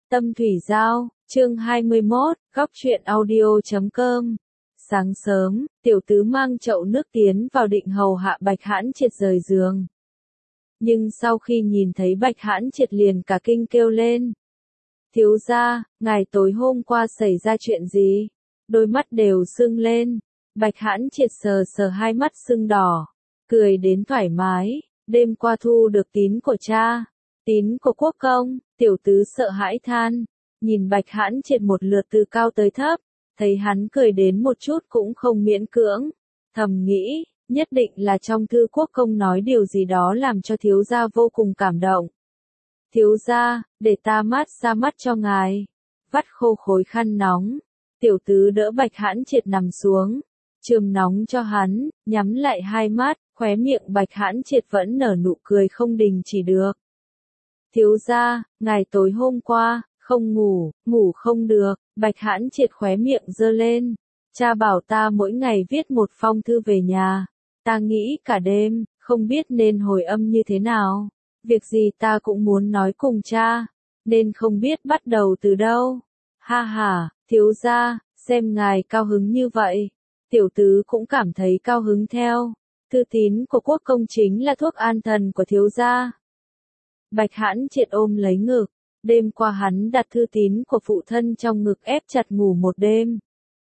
Tâm Thủy Giao, chương 21, góc truyện audio.com. Sáng sớm, tiểu tứ mang chậu nước tiến vào định hầu hạ Bạch Hãn Triệt rời giường. Nhưng sau khi nhìn thấy Bạch Hãn Triệt liền cả kinh kêu lên. Thiếu gia, ngài tối hôm qua xảy ra chuyện gì? Đôi mắt đều sưng lên. Bạch Hãn Triệt sờ sờ hai mắt sưng đỏ, cười đến thoải mái. Đêm qua thu được tín của cha, tín của quốc công. Tiểu tứ sợ hãi than, nhìn Bạch Hãn Triệt một lượt từ cao tới thấp, thấy hắn cười đến một chút cũng không miễn cưỡng, thầm nghĩ, nhất định là trong thư quốc công nói điều gì đó làm cho thiếu gia vô cùng cảm động. Thiếu gia, để ta mát xa mắt cho ngài. Vắt khô khối khăn nóng, tiểu tứ đỡ Bạch Hãn Triệt nằm xuống, chườm nóng cho hắn, nhắm lại hai mắt, khóe miệng Bạch Hãn Triệt vẫn nở nụ cười không đình chỉ được. Thiếu gia, ngài tối hôm qua, không ngủ, ngủ không được. Bạch Hãn Triệt khóe miệng giơ lên. Cha bảo ta mỗi ngày viết một phong thư về nhà. Ta nghĩ cả đêm, không biết nên hồi âm như thế nào. Việc gì ta cũng muốn nói cùng cha, nên không biết bắt đầu từ đâu. Ha ha, thiếu gia, xem ngài cao hứng như vậy. Tiểu tứ cũng cảm thấy cao hứng theo. Thư tín của quốc công chính là thuốc an thần của thiếu gia. Bạch Hãn Triệt ôm lấy ngực, đêm qua hắn đặt thư tín của phụ thân trong ngực ép chặt ngủ một đêm.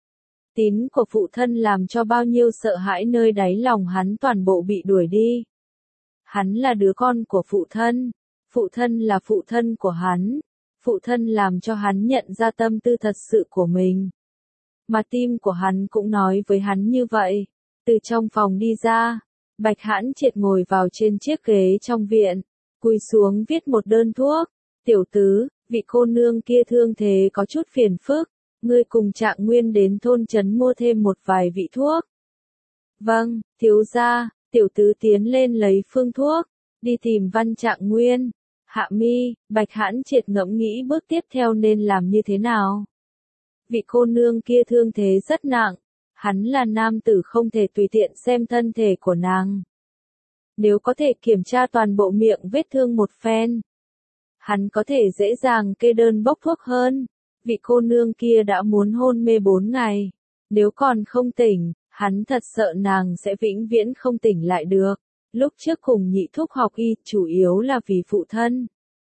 Tín của phụ thân làm cho bao nhiêu sợ hãi nơi đáy lòng hắn toàn bộ bị đuổi đi. Hắn là đứa con của phụ thân là phụ thân của hắn, phụ thân làm cho hắn nhận ra tâm tư thật sự của mình. Mà tim của hắn cũng nói với hắn như vậy. Từ trong phòng đi ra, Bạch Hãn Triệt ngồi vào trên chiếc ghế trong viện. Cúi xuống viết một đơn thuốc. Tiểu tứ, vị cô nương kia thương thế có chút phiền phức, ngươi cùng Trạng Nguyên đến thôn trấn mua thêm một vài vị thuốc. Vâng, thiếu gia. Tiểu tứ tiến lên lấy phương thuốc, đi tìm Văn Trạng Nguyên. Hạ mi, Bạch Hãn Triệt ngẫm nghĩ bước tiếp theo nên làm như thế nào. Vị cô nương kia thương thế rất nặng, hắn là nam tử không thể tùy tiện xem thân thể của nàng. Nếu có thể kiểm tra toàn bộ miệng vết thương một phen, hắn có thể dễ dàng kê đơn bốc thuốc hơn. Vị cô nương kia đã muốn hôn mê 4 ngày. Nếu còn không tỉnh, hắn thật sợ nàng sẽ vĩnh viễn không tỉnh lại được. Lúc trước cùng nhị thúc học y chủ yếu là vì phụ thân.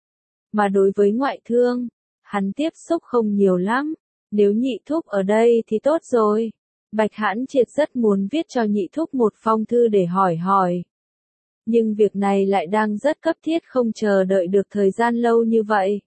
Mà đối với ngoại thương, hắn tiếp xúc không nhiều lắm. Nếu nhị thúc ở đây thì tốt rồi. Bạch Hãn Triệt rất muốn viết cho nhị thúc một phong thư để hỏi. Nhưng việc này lại đang rất cấp thiết không chờ đợi được thời gian lâu như vậy.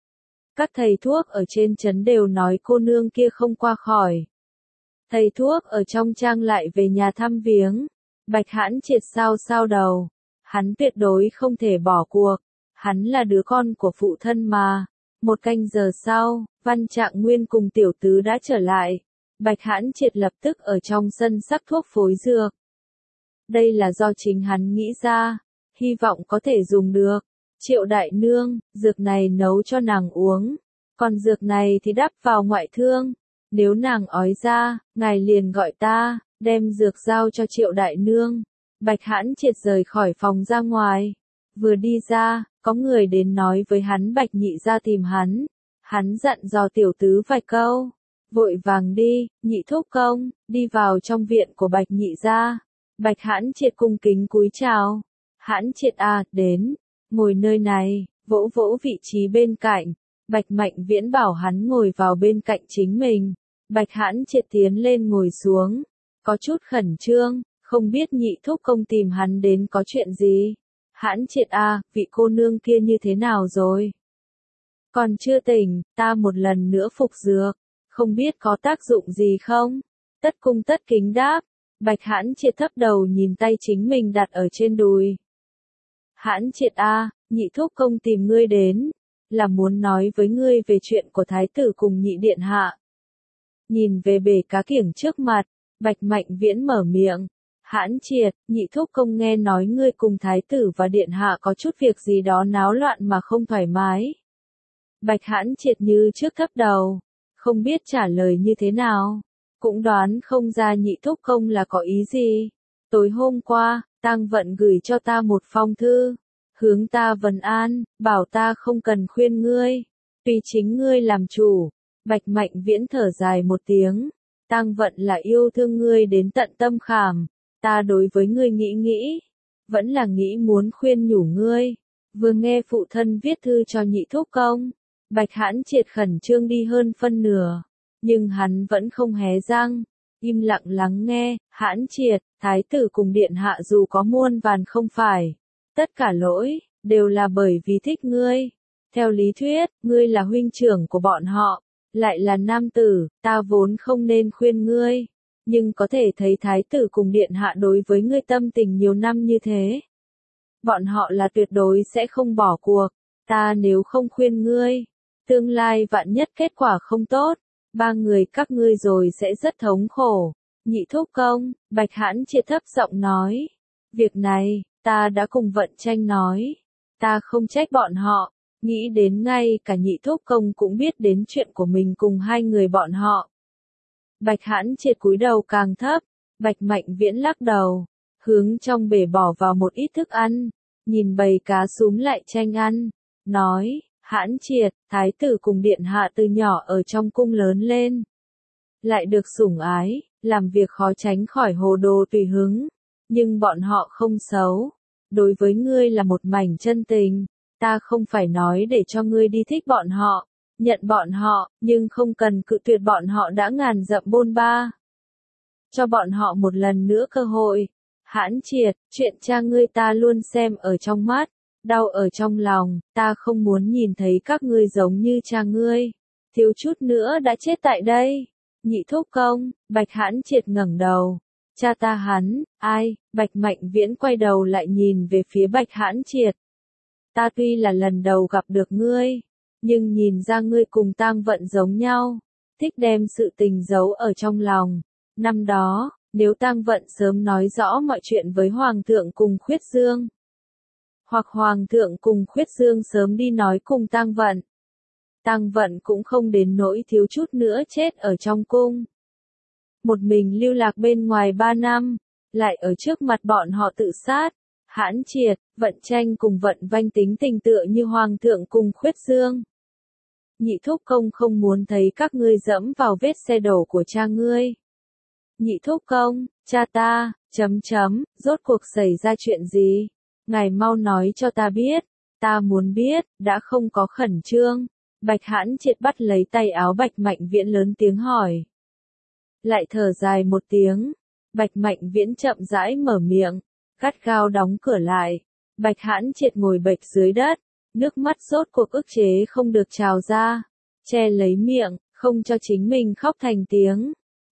Các thầy thuốc ở trên trấn đều nói cô nương kia không qua khỏi. Thầy thuốc ở trong trang lại về nhà thăm viếng. Bạch Hãn Triệt sao đầu. Hắn tuyệt đối không thể bỏ cuộc. Hắn là đứa con của phụ thân mà. 1 canh giờ sau, Văn Trạng Nguyên cùng tiểu tứ đã trở lại. Bạch Hãn Triệt lập tức ở trong sân sắc thuốc phối dược. Đây là do chính hắn nghĩ ra, hy vọng có thể dùng được. Triệu đại nương, dược này nấu cho nàng uống, còn dược này thì đắp vào ngoại thương. Nếu nàng ói ra, ngài liền gọi ta, đem dược giao cho Triệu đại nương. Bạch Hãn Triệt rời khỏi phòng ra ngoài. Vừa đi ra, có người đến nói với hắn Bạch nhị gia tìm hắn. Hắn dặn dò tiểu tứ vài câu. Vội vàng đi, nhị thúc công, đi vào trong viện của Bạch nhị gia. Bạch Hãn Triệt cung kính cúi chào. Hãn Triệt à, đến, ngồi nơi này, vỗ vỗ vị trí bên cạnh. Bạch Mạnh Viễn bảo hắn ngồi vào bên cạnh chính mình. Bạch Hãn Triệt tiến lên ngồi xuống, có chút khẩn trương, không biết nhị thúc công tìm hắn đến có chuyện gì. Hãn Triệt à, vị cô nương kia như thế nào rồi? Còn chưa tỉnh, ta một lần nữa phục dược, không biết có tác dụng gì không? Tất cung tất kính đáp. Bạch Hãn Triệt thấp đầu nhìn tay chính mình đặt ở trên đùi. Hãn Triệt à, nhị thúc công tìm ngươi đến, là muốn nói với ngươi về chuyện của thái tử cùng nhị điện hạ. Nhìn về bể cá kiểng trước mặt, Bạch Mạnh Viễn mở miệng. Hãn Triệt, nhị thúc công nghe nói ngươi cùng thái tử và điện hạ có chút việc gì đó náo loạn mà không thoải mái. Bạch Hãn Triệt như trước thấp đầu, không biết trả lời như thế nào. Cũng đoán không ra nhị thúc công là có ý gì. Tối hôm qua, Tang Vận gửi cho ta một phong thư, hướng ta vấn an, bảo ta không cần khuyên ngươi. Tùy chính ngươi làm chủ. Bạch Mạnh Viễn thở dài một tiếng. Tang Vận là yêu thương ngươi đến tận tâm khảm. Ta đối với ngươi nghĩ. Vẫn là nghĩ muốn khuyên nhủ ngươi. Vừa nghe phụ thân viết thư cho Nhị Thúc Công. Bạch Hãn Triệt khẩn trương đi hơn phân nửa. Nhưng hắn vẫn không hé răng. Im lặng lắng nghe. Hãn Triệt, thái tử cùng điện hạ dù có muôn vàn không phải. Tất cả lỗi, đều là bởi vì thích ngươi. Theo lý thuyết, ngươi là huynh trưởng của bọn họ. Lại là nam tử, ta vốn không nên khuyên ngươi. Nhưng có thể thấy thái tử cùng điện hạ đối với ngươi tâm tình nhiều năm như thế. Bọn họ là tuyệt đối sẽ không bỏ cuộc. Ta nếu không khuyên ngươi, tương lai vạn nhất kết quả không tốt, ba người các ngươi rồi sẽ rất thống khổ. Nhị Thúc Công, Bạch Hãn Triệt thấp giọng nói. Việc này, ta đã cùng Vận Tranh nói. Ta không trách bọn họ. Nghĩ đến ngay cả Nhị Thúc Công cũng biết đến chuyện của mình cùng hai người bọn họ. Bạch Hãn Triệt cúi đầu càng thấp. Bạch Mạnh Viễn lắc đầu. Hướng trong bể bỏ vào một ít thức ăn. Nhìn bầy cá súm lại tranh ăn. Nói, Hãn Triệt, thái tử cùng điện hạ từ nhỏ ở trong cung lớn lên. Lại được sủng ái, làm việc khó tránh khỏi hồ đồ tùy hứng. Nhưng bọn họ không xấu. Đối với ngươi là một mảnh chân tình. Ta không phải nói để cho ngươi đi thích bọn họ, nhận bọn họ, nhưng không cần cự tuyệt bọn họ đã ngàn dặm bôn ba. Cho bọn họ một lần nữa cơ hội. Hãn Triệt, chuyện cha ngươi ta luôn xem ở trong mắt, đau ở trong lòng, ta không muốn nhìn thấy các ngươi giống như cha ngươi. Thiếu chút nữa đã chết tại đây. Nhị Thúc Công, Bạch Hãn Triệt ngẩng đầu. Cha ta hắn, ai? Bạch Mạnh Viễn quay đầu lại nhìn về phía Bạch Hãn Triệt. Ta tuy là lần đầu gặp được ngươi, nhưng nhìn ra ngươi cùng Tang Vận giống nhau, thích đem sự tình giấu ở trong lòng. Năm đó, nếu Tang Vận sớm nói rõ mọi chuyện với Hoàng thượng cùng Khuyết Dương, hoặc Hoàng thượng cùng Khuyết Dương sớm đi nói cùng Tang Vận, Tang Vận cũng không đến nỗi thiếu chút nữa chết ở trong cung. Một mình lưu lạc bên ngoài 3 năm, lại ở trước mặt bọn họ tự sát. Hãn Triệt, Vận Tranh cùng Vận Vanh tính tình tựa như Hoàng thượng cùng Khuyết Dương. Nhị Thúc Công không muốn thấy các ngươi dẫm vào vết xe đổ của cha ngươi. Nhị Thúc Công, cha ta, rốt cuộc xảy ra chuyện gì? Ngài mau nói cho ta biết. Ta muốn biết, đã không có khẩn trương. Bạch Hãn Triệt bắt lấy tay áo Bạch Mạnh Viễn lớn tiếng hỏi. Lại thở dài một tiếng. Bạch Mạnh Viễn chậm rãi mở miệng. Gắt gao đóng cửa lại. Bạch Hãn Triệt ngồi bệt dưới đất. Nước mắt rốt cuộc ức chế không được trào ra. Che lấy miệng, không cho chính mình khóc thành tiếng.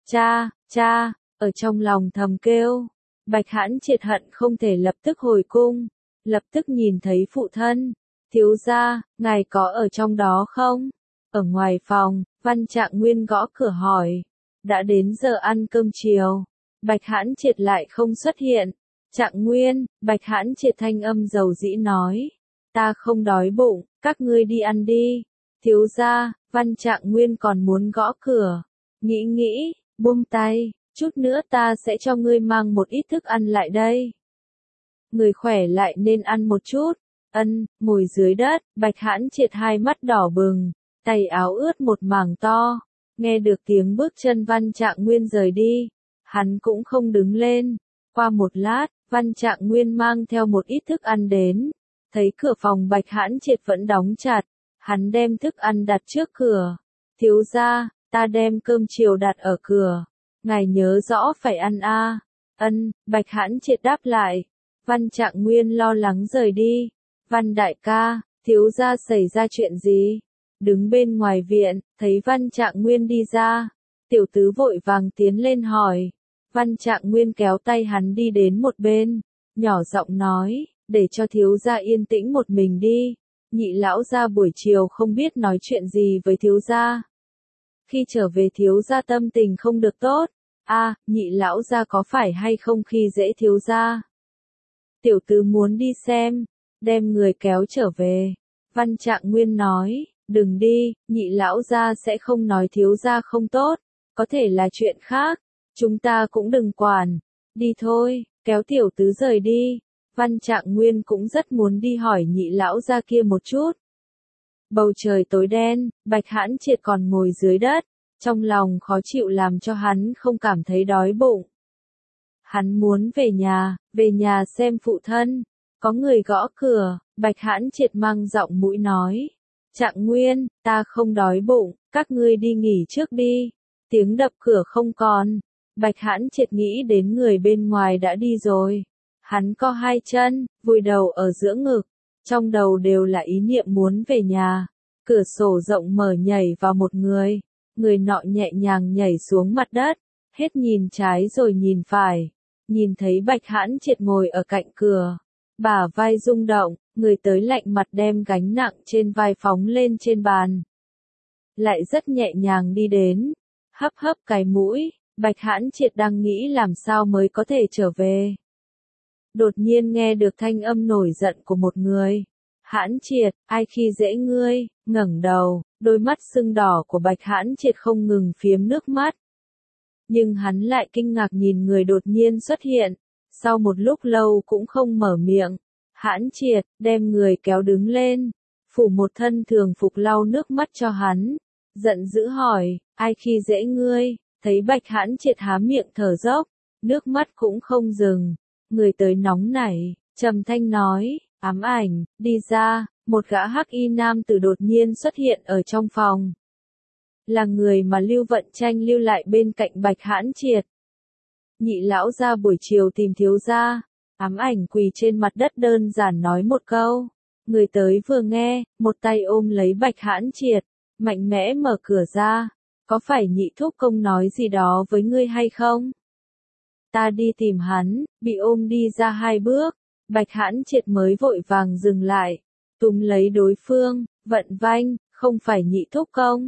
Cha, ở trong lòng thầm kêu. Bạch Hãn Triệt hận không thể lập tức hồi cung. Lập tức nhìn thấy phụ thân. Thiếu gia, ngài có ở trong đó không? Ở ngoài phòng, Văn Trạng Nguyên gõ cửa hỏi. Đã đến giờ ăn cơm chiều. Bạch Hãn Triệt lại không xuất hiện. Trạng Nguyên, Bạch Hãn Triệt thanh âm dầu dĩ nói. Ta không đói bụng, các ngươi đi ăn đi. Thiếu gia, Văn Trạng Nguyên còn muốn gõ cửa. Nghĩ, buông tay, chút nữa ta sẽ cho ngươi mang một ít thức ăn lại đây. Người khỏe lại nên ăn một chút. Ngồi dưới đất, Bạch Hãn Triệt hai mắt đỏ bừng, tay áo ướt một mảng to. Nghe được tiếng bước chân Văn Trạng Nguyên rời đi, hắn cũng không đứng lên. Qua một lát, Văn Trạng Nguyên mang theo một ít thức ăn đến. Thấy cửa phòng Bạch Hãn Triệt vẫn đóng chặt, hắn đem thức ăn đặt trước cửa. Thiếu gia, ta đem cơm chiều đặt ở cửa. Ngài nhớ rõ phải ăn a. Bạch Hãn Triệt đáp lại. Văn Trạng Nguyên lo lắng rời đi. Văn đại ca, thiếu gia xảy ra chuyện gì? Đứng bên ngoài viện, thấy Văn Trạng Nguyên đi ra. Tiểu tứ vội vàng tiến lên hỏi. Văn Trạng Nguyên kéo tay hắn đi đến một bên, nhỏ giọng nói, để cho thiếu gia yên tĩnh một mình đi. Nhị lão gia buổi chiều không biết nói chuyện gì với thiếu gia. Khi trở về thiếu gia tâm tình không được tốt. Nhị lão gia có phải hay không khi dễ thiếu gia? Tiểu tứ muốn đi xem, đem người kéo trở về. Văn Trạng Nguyên nói, đừng đi, nhị lão gia sẽ không nói thiếu gia không tốt, có thể là chuyện khác, chúng ta cũng đừng quản. Đi thôi, kéo tiểu tứ rời đi. Văn Trạng Nguyên cũng rất muốn đi hỏi nhị lão gia kia một chút. Bầu trời tối đen, Bạch Hãn Triệt còn ngồi dưới đất, trong lòng khó chịu làm cho hắn không cảm thấy đói bụng. Hắn muốn về nhà xem phụ thân. Có người gõ cửa, Bạch Hãn Triệt mang giọng mũi nói. Trạng Nguyên, ta không đói bụng, các ngươi đi nghỉ trước đi. Tiếng đập cửa không còn. Bạch Hãn Triệt nghĩ đến người bên ngoài đã đi rồi. Hắn co hai chân, vùi đầu ở giữa ngực. Trong đầu đều là ý niệm muốn về nhà. Cửa sổ rộng mở nhảy vào một người. Người nọ nhẹ nhàng nhảy xuống mặt đất. Hết nhìn trái rồi nhìn phải. Nhìn thấy Bạch Hãn Triệt ngồi ở cạnh cửa. Bả vai rung động, người tới lạnh mặt đem gánh nặng trên vai phóng lên trên bàn. Lại rất nhẹ nhàng đi đến. Hấp hấp cái mũi, Bạch Hãn Triệt đang nghĩ làm sao mới có thể trở về. Đột nhiên nghe được thanh âm nổi giận của một người. Hãn Triệt, ai khi dễ ngươi, ngẩng đầu, đôi mắt sưng đỏ của Bạch Hãn Triệt không ngừng phiếm nước mắt. Nhưng hắn lại kinh ngạc nhìn người đột nhiên xuất hiện, sau một lúc lâu cũng không mở miệng. Hãn Triệt, đem người kéo đứng lên, phủ một thân thường phục lau nước mắt cho hắn. Giận dữ hỏi, ai khi dễ ngươi, thấy Bạch Hãn Triệt há miệng thở dốc, nước mắt cũng không dừng. Người tới nóng nảy, trầm thanh nói, ám ảnh, đi ra, một gã hắc y nam tử đột nhiên xuất hiện ở trong phòng. Là người mà Lưu Vận Tranh lưu lại bên cạnh Bạch Hãn Triệt. Nhị lão ra buổi chiều tìm thiếu gia, ám ảnh quỳ trên mặt đất đơn giản nói một câu. Người tới vừa nghe, một tay ôm lấy Bạch Hãn Triệt, mạnh mẽ mở cửa ra. Có phải nhị thúc công nói gì đó với ngươi hay không? Ta đi tìm hắn, bị ôm đi ra hai bước, Bạch Hãn Triệt mới vội vàng dừng lại, túm lấy đối phương, Vận Vanh, không phải nhị thúc công.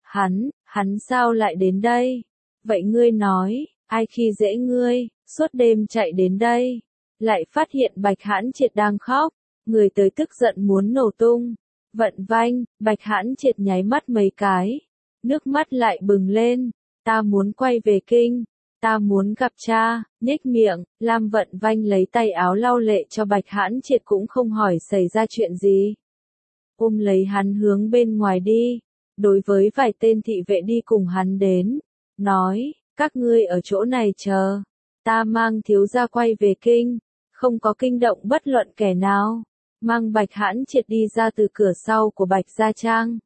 Hắn sao lại đến đây? Vậy ngươi nói, ai khi dễ ngươi, suốt đêm chạy đến đây, lại phát hiện Bạch Hãn Triệt đang khóc, người tới tức giận muốn nổ tung. Vận Vanh, Bạch Hãn Triệt nháy mắt mấy cái, nước mắt lại bừng lên, ta muốn quay về kinh. Ta muốn gặp cha, nhếch miệng, Lam Vận Vanh lấy tay áo lau lệ cho Bạch Hãn Triệt cũng không hỏi xảy ra chuyện gì. Ôm lấy hắn hướng bên ngoài đi, đối với vài tên thị vệ đi cùng hắn đến, nói, các ngươi ở chỗ này chờ, ta mang thiếu gia quay về kinh, không có kinh động bất luận kẻ nào, mang Bạch Hãn Triệt đi ra từ cửa sau của Bạch Gia Trang.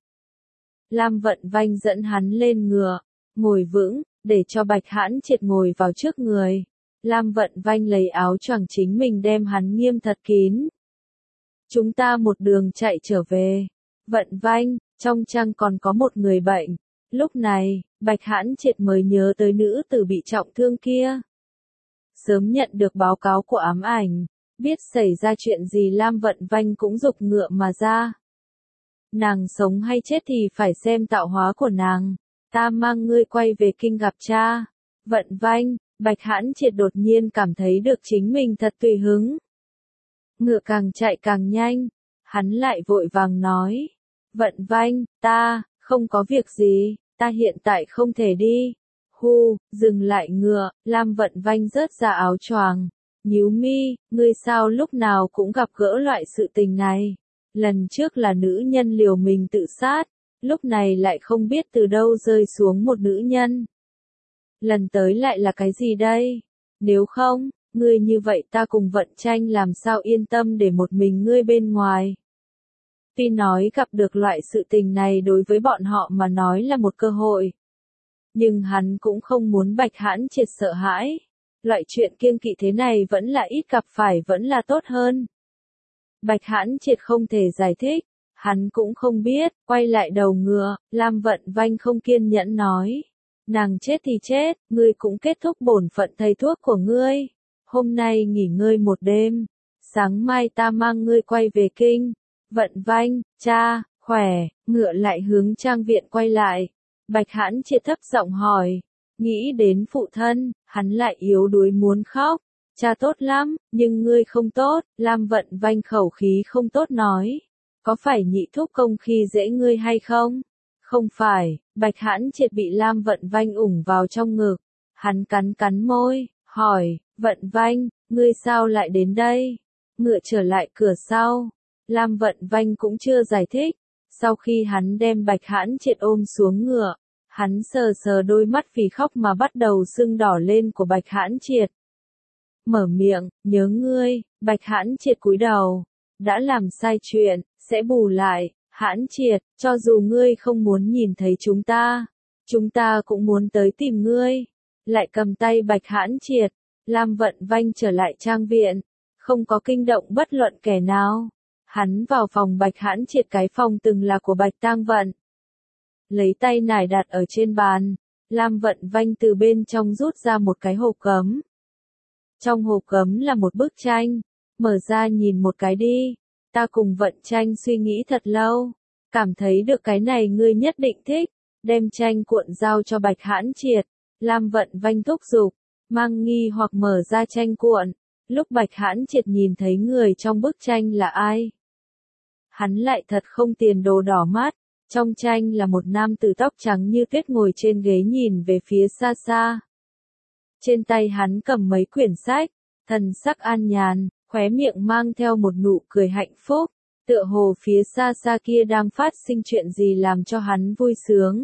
Lam Vận Vanh dẫn hắn lên ngựa, ngồi vững, để cho Bạch Hãn Triệt ngồi vào trước người. Lam Vận Vanh lấy áo choàng chính mình đem hắn nghiêm thật kín. Chúng ta một đường chạy trở về. Vận Vanh, trong trang còn có một người bệnh. Lúc này, Bạch Hãn Triệt mới nhớ tới nữ tử bị trọng thương kia. Sớm nhận được báo cáo của ám ảnh, biết xảy ra chuyện gì Lam Vận Vanh cũng giục ngựa mà ra. Nàng sống hay chết thì phải xem tạo hóa của nàng. Ta mang ngươi quay về kinh gặp cha. Vận Vanh, Bạch Hãn Triệt đột nhiên cảm thấy được chính mình thật tùy hứng. Ngựa càng chạy càng nhanh, hắn lại vội vàng nói. Vận Vanh, ta, không có việc gì, ta hiện tại không thể đi. Dừng lại ngựa, Lam Vận Vanh rớt ra áo choàng. Nhíu mi, ngươi sao lúc nào cũng gặp gỡ loại sự tình này. Lần trước là nữ nhân liều mình tự sát. Lúc này lại không biết từ đâu rơi xuống một nữ nhân. Lần tới lại là cái gì đây? Nếu không, ngươi như vậy ta cùng Vận Tranh làm sao yên tâm để một mình ngươi bên ngoài. Tuy nói gặp được loại sự tình này đối với bọn họ mà nói là một cơ hội. Nhưng hắn cũng không muốn Bạch Hãn Triệt sợ hãi. Loại chuyện kiêng kỵ thế này vẫn là ít gặp phải vẫn là tốt hơn. Bạch Hãn Triệt không thể giải thích. Hắn cũng không biết, quay lại đầu ngựa, Lam Vận Vanh không kiên nhẫn nói. Nàng chết thì chết, ngươi cũng kết thúc bổn phận thầy thuốc của ngươi. Hôm nay nghỉ ngơi một đêm, sáng mai ta mang ngươi quay về kinh. Vận Vanh, cha, khỏe, ngựa lại hướng trang viện quay lại. Bạch Hãn Triệt thấp giọng hỏi, nghĩ đến phụ thân, hắn lại yếu đuối muốn khóc. Cha tốt lắm, nhưng ngươi không tốt, Lam Vận Vanh khẩu khí không tốt nói. Có phải nhị thúc công khi dễ ngươi hay không? Không phải, Bạch Hãn Triệt bị Lam Vận Vanh ủng vào trong ngực. Hắn cắn môi, hỏi, Vận Vanh, ngươi sao lại đến đây? Ngựa trở lại cửa sau. Lam Vận Vanh cũng chưa giải thích. Sau khi hắn đem Bạch Hãn Triệt ôm xuống ngựa, hắn sờ sờ đôi mắt vì khóc mà bắt đầu sưng đỏ lên của Bạch Hãn Triệt. Mở miệng, nhớ ngươi. Bạch Hãn Triệt cúi đầu. Đã làm sai chuyện, sẽ bù lại. Hãn Triệt, cho dù ngươi không muốn nhìn thấy chúng ta cũng muốn tới tìm ngươi. Lại cầm tay Bạch Hãn Triệt, Lam Vận Vanh trở lại trang viện, không có kinh động bất luận kẻ nào. Hắn vào phòng Bạch Hãn Triệt, cái phòng từng là của Bạch Tang Vận. Lấy tay nải đặt ở trên bàn, Lam Vận Vanh từ bên trong rút ra một cái hộp gấm. Trong hộp gấm là một bức tranh, mở ra nhìn một cái đi. Ta cùng Vận Tranh suy nghĩ thật lâu, cảm thấy được cái này ngươi nhất định thích, đem tranh cuộn giao cho Bạch Hãn Triệt. Lam Vận Vanh thúc giục, mang nghi hoặc mở ra tranh cuộn. Lúc Bạch Hãn Triệt nhìn thấy người trong bức tranh là ai, hắn lại thật không tiền đồ đỏ mắt. Trong tranh là một nam tử tóc trắng như tuyết ngồi trên ghế nhìn về phía xa xa. Trên tay hắn cầm mấy quyển sách, thần sắc an nhàn, khóe miệng mang theo một nụ cười hạnh phúc, tựa hồ phía xa xa kia đang phát sinh chuyện gì làm cho hắn vui sướng.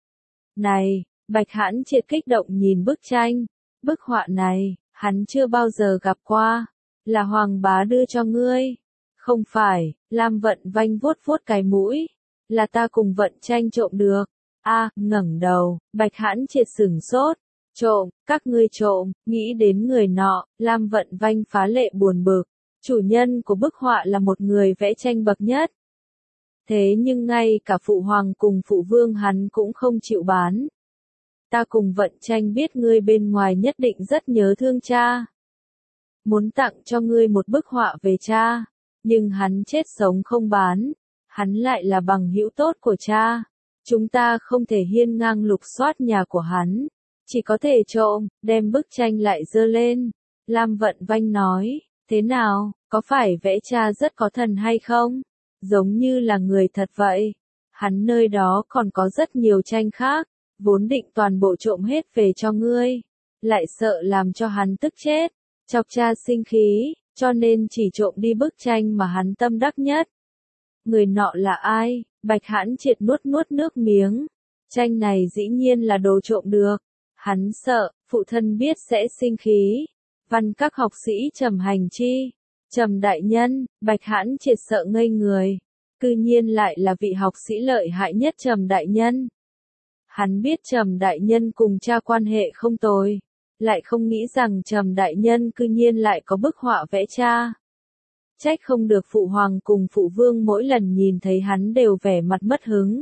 Này, Bạch Hãn Triệt kích động nhìn bức tranh, bức họa này, hắn chưa bao giờ gặp qua, là Hoàng bá đưa cho ngươi. Không phải, Lam Vận Vanh vuốt vuốt cái mũi, là ta cùng Vận Tranh trộm được. Ngẩng đầu, Bạch Hãn Triệt sửng sốt. Trộm, các ngươi trộm, nghĩ đến người nọ, Lam Vận Vanh phá lệ buồn bực. Chủ nhân của bức họa là một người vẽ tranh bậc nhất. Thế nhưng ngay cả phụ hoàng cùng phụ vương hắn cũng không chịu bán. Ta cùng Vận Tranh biết ngươi bên ngoài nhất định rất nhớ thương cha. Muốn tặng cho ngươi một bức họa về cha, nhưng hắn chết sống không bán. Hắn lại là bằng hữu tốt của cha. Chúng ta không thể hiên ngang lục soát nhà của hắn. Chỉ có thể trộm, đem bức tranh lại dơ lên. Lam Vận Vanh nói, thế nào, có phải vẽ cha rất có thần hay không? Giống như là người thật vậy. Hắn nơi đó còn có rất nhiều tranh khác, vốn định toàn bộ trộm hết về cho ngươi. Lại sợ làm cho hắn tức chết, chọc cha sinh khí, cho nên chỉ trộm đi bức tranh mà hắn tâm đắc nhất. Người nọ là ai? Bạch Hãn Triệt nuốt nuốt nước miếng. Tranh này dĩ nhiên là đồ trộm được. Hắn sợ, phụ thân biết sẽ sinh khí. Văn các học sĩ Trầm hành chi. Trầm đại nhân, Bạch Hãn Triệt sợ ngây người. Cư nhiên lại là vị học sĩ lợi hại nhất Trầm đại nhân. Hắn biết Trầm đại nhân cùng cha quan hệ không tồi. Lại không nghĩ rằng Trầm đại nhân cư nhiên lại có bức họa vẽ cha. Trách không được phụ hoàng cùng phụ vương mỗi lần nhìn thấy hắn đều vẻ mặt mất hứng.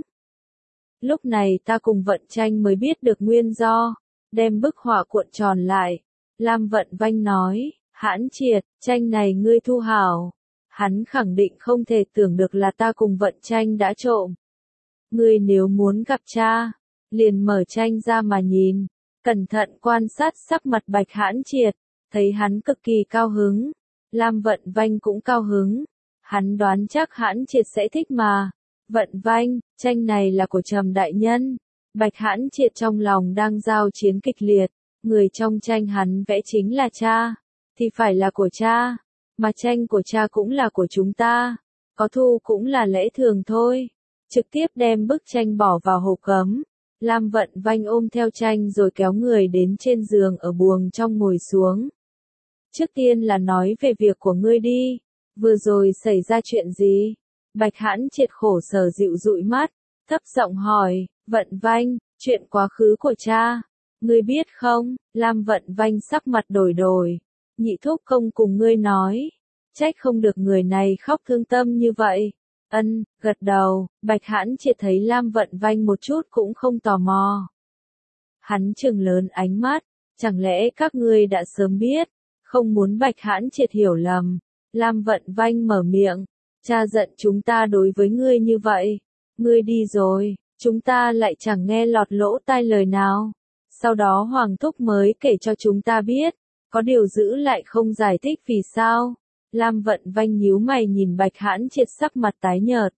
Lúc này ta cùng Vận Tranh mới biết được nguyên do, đem bức họa cuộn tròn lại. Lam Vận Vanh nói, Hãn Triệt, tranh này ngươi thu hảo. Hắn khẳng định không thể tưởng được là ta cùng Vận Tranh đã trộm. Ngươi nếu muốn gặp cha, liền mở tranh ra mà nhìn, cẩn thận quan sát sắc mặt Bạch Hãn Triệt, thấy hắn cực kỳ cao hứng. Lam Vận Vanh cũng cao hứng, hắn đoán chắc Hãn Triệt sẽ thích mà. Vận Vanh, tranh này là của Trầm đại nhân. Bạch Hãn Triệt trong lòng đang giao chiến kịch liệt, người trong tranh hắn vẽ chính là cha, thì phải là của cha, mà tranh của cha cũng là của chúng ta, có thu cũng là lẽ thường thôi. Trực tiếp đem bức tranh bỏ vào hộp gấm. Lam Vận Vanh ôm theo tranh rồi kéo người đến trên giường ở buồng trong ngồi xuống. Trước tiên là nói về việc của ngươi đi, vừa rồi xảy ra chuyện gì? Bạch Hãn Triệt khổ sở dịu dụi mắt, thấp giọng hỏi, Vận Vanh, chuyện quá khứ của cha, ngươi biết không? Lam Vận Vanh sắc mặt đổi đổi, nhị thúc không cùng ngươi nói, trách không được người này khóc thương tâm như vậy. Gật đầu. Bạch Hãn Triệt thấy Lam Vận Vanh một chút cũng không tò mò. Hắn trừng lớn ánh mắt, chẳng lẽ các ngươi đã sớm biết? Không muốn Bạch Hãn Triệt hiểu lầm, Lam Vận Vanh mở miệng, cha giận chúng ta đối với ngươi như vậy, ngươi đi rồi, chúng ta lại chẳng nghe lọt lỗ tai lời nào. Sau đó Hoàng thúc mới kể cho chúng ta biết, có điều giữ lại không giải thích vì sao. Lam Vận Vanh nhíu mày nhìn Bạch Hãn Triệt sắc mặt tái nhợt.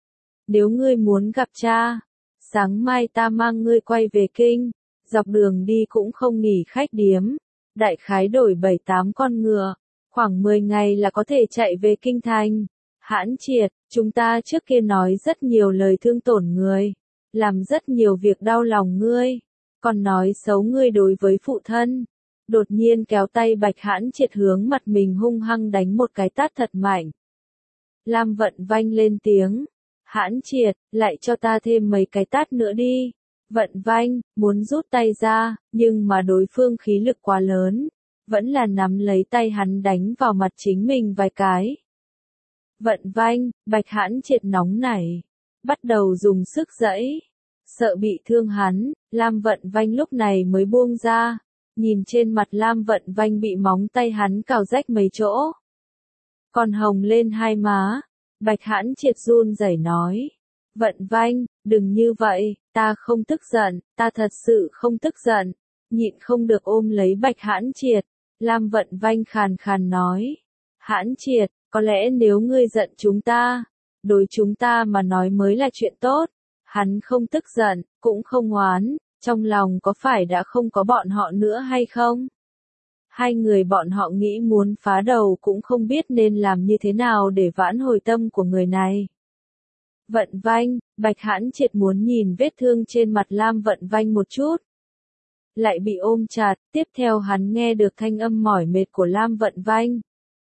Nếu ngươi muốn gặp cha, sáng mai ta mang ngươi quay về kinh, dọc đường đi cũng không nghỉ khách điếm. Đại khái đổi 7-8 con ngựa, khoảng 10 ngày là có thể chạy về kinh thành. Hãn Triệt, chúng ta trước kia nói rất nhiều lời thương tổn người, làm rất nhiều việc đau lòng ngươi, còn nói xấu ngươi đối với phụ thân. Đột nhiên kéo tay Bạch Hãn Triệt hướng mặt mình hung hăng đánh một cái tát thật mạnh. Lam Vận Vanh lên tiếng, Hãn Triệt, lại cho ta thêm mấy cái tát nữa đi. Vận Vanh, muốn rút tay ra, nhưng mà đối phương khí lực quá lớn, vẫn là nắm lấy tay hắn đánh vào mặt chính mình vài cái. Vận Vanh, Bạch Hãn Triệt nóng nảy, bắt đầu dùng sức giãy, sợ bị thương hắn, Lam Vận Vanh lúc này mới buông ra, nhìn trên mặt Lam Vận Vanh bị móng tay hắn cào rách mấy chỗ, còn hồng lên hai má, Bạch Hãn Triệt run rẩy nói, Vận Vanh, đừng như vậy, ta không tức giận, ta thật sự không tức giận, nhịn không được ôm lấy Bạch Hãn Triệt, Lam Vận Vanh khàn khàn nói, Hãn Triệt, có lẽ nếu ngươi giận chúng ta, đối chúng ta mà nói mới là chuyện tốt. Hắn không tức giận, cũng không oán, trong lòng có phải đã không có bọn họ nữa hay không? Hai người bọn họ nghĩ muốn phá đầu cũng không biết nên làm như thế nào để vãn hồi tâm của người này. Vận Vanh, Bạch Hãn Triệt muốn nhìn vết thương trên mặt Lam Vận Vanh một chút. Lại bị ôm chặt, tiếp theo hắn nghe được thanh âm mỏi mệt của Lam Vận Vanh.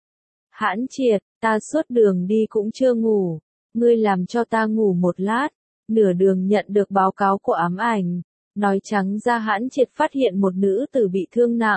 Hãn Triệt, ta suốt đường đi cũng chưa ngủ, ngươi làm cho ta ngủ một lát, nửa đường nhận được báo cáo của ám ảnh, nói trắng ra Hãn Triệt phát hiện một nữ tử bị thương nặng.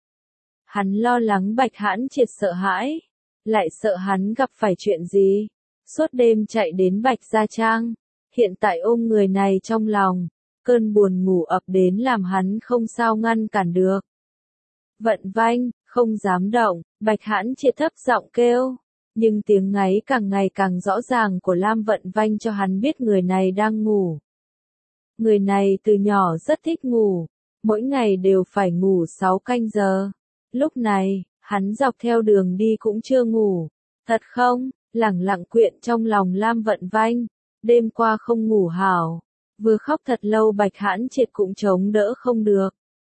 Hắn lo lắng Bạch Hãn Triệt sợ hãi, lại sợ hắn gặp phải chuyện gì, suốt đêm chạy đến Bạch Gia Trang, hiện tại ôm người này trong lòng, cơn buồn ngủ ập đến làm hắn không sao ngăn cản được. Vận Vanh, không dám động, Bạch Hãn Triệt thấp giọng kêu, nhưng tiếng ngáy càng ngày càng rõ ràng của Lam Vận Vanh cho hắn biết người này đang ngủ. Người này từ nhỏ rất thích ngủ, mỗi ngày đều phải ngủ 6 canh giờ. Lúc này, hắn dọc theo đường đi cũng chưa ngủ. Thật không? Lẳng lặng quyện trong lòng Lam Vận Vanh, đêm qua không ngủ hảo, vừa khóc thật lâu Bạch Hãn Triệt cũng chống đỡ không được.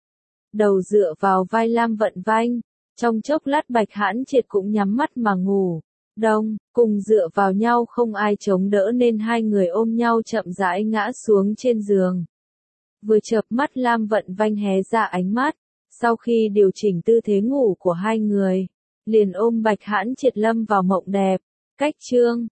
Đầu dựa vào vai Lam Vận Vanh, trong chốc lát Bạch Hãn Triệt cũng nhắm mắt mà ngủ. Đông, cùng dựa vào nhau không ai chống đỡ nên hai người ôm nhau chậm rãi ngã xuống trên giường. Vừa chợp mắt Lam Vận Vanh hé ra ánh mắt, sau khi điều chỉnh tư thế ngủ của hai người, liền ôm Bạch Hãn Triệt lâm vào mộng đẹp. Cách chương